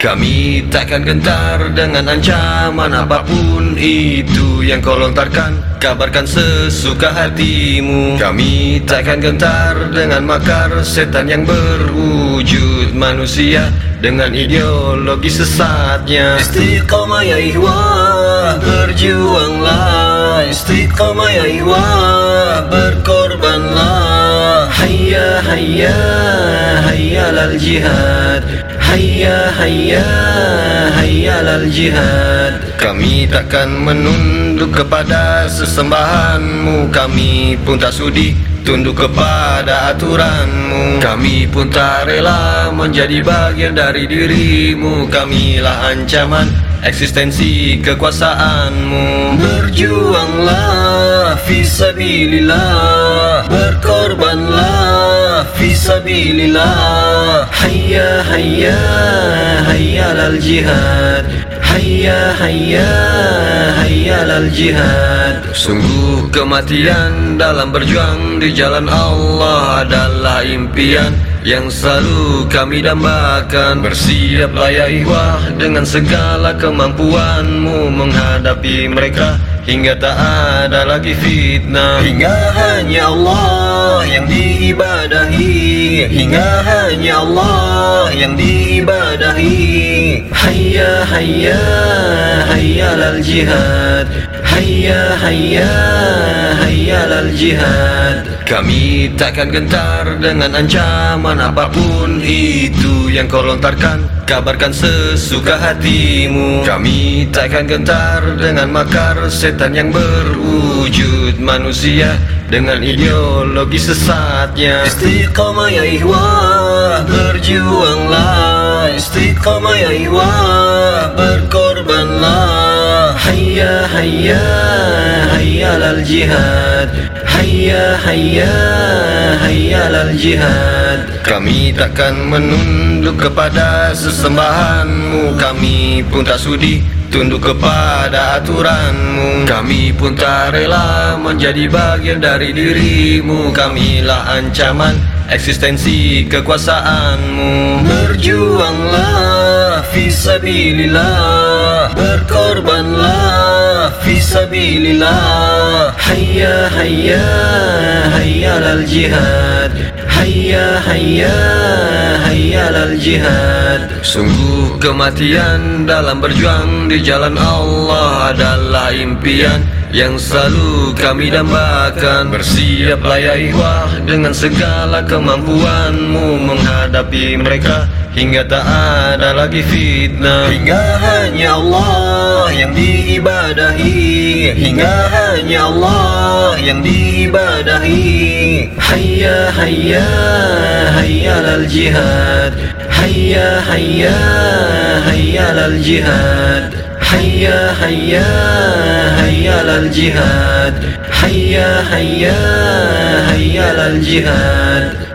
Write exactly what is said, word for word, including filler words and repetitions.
Kami takkan gentar dengan ancaman apapun itu yang kau lontarkan. Kabarkan sesuka hatimu. Kami takkan gentar dengan makar setan yang berwujud manusia dengan ideologi sesatnya. Istiqamah ya ikhwah, berjuanglah. Istiqamah ya ikhwah, berkorbanlah. Hayya hayya hayya lal jihad. Hayya hayya hayya lal jihad. Kami takkan menunduk kepada sesembahanmu. Kami pun tak sudi tunduk kepada aturanmu. Kami pun tak rela menjadi bagian dari dirimu. Kamilah ancaman eksistensi kekuasaanmu. Berjuanglah fisabilillah, berkorbanlah fisabilillah. Hayya hayya hayya lal jihad. Hayya hayya hayya lal jihad. Sungguh kematian dalam berjuang di jalan Allah adalah impian yang selalu kami dambakan. Bersiaplah ya ikhwah dengan segala kemampuanmu menghadapi mereka hingga tak ada lagi fitnah. Hingga hanya Allah yang diibadahi. Hingga hanya Allah yang diibadahi. Hayya hayya hayya lal jihad. Hayya hayya hayya lal jihad. Kami takkan gentar dengan ancaman apapun itu yang kau lontarkan. Kabarkan sesuka hatimu. Kami takkan gentar dengan makar setan yang berwujud manusia dengan ideologi sesatnya. Istiqamah ya ikhwah, berjuanglah. Istiqamah ya ikhwah, berkorbanlah. Hayya hayya hayya lal jihad. Hayya hayya hayya lal jihad. Kami takkan menunduk kepada sesembahanmu. Kami pun tak sudi tunduk kepada aturanmu. Kami pun tak rela menjadi bagian dari dirimu. Kamilah ancaman eksistensi kekuasaanmu. Berjuanglah fisabilillah, berkorbanlah fisabilillah. Hayya hayya hayya lal jihad. Hayya hayya hayya lal jihad. Sungguh kematian dalam berjuang di jalan Allah adalah impian yang selalu kami dambakan. Bersiaplah ya ikhwah dengan segala kemampuanmu menghadapi mereka hingga tak ada lagi fitnah. Hingga hanya Allah yang diibadahi. Hingga hanya Allah yang diibadahi. Hayya hayya hayya lal jihad. Hayya hayya hayya lal jihad. Hayya hayya hayya lal jihad. Hayya hayya hayya lal jihad.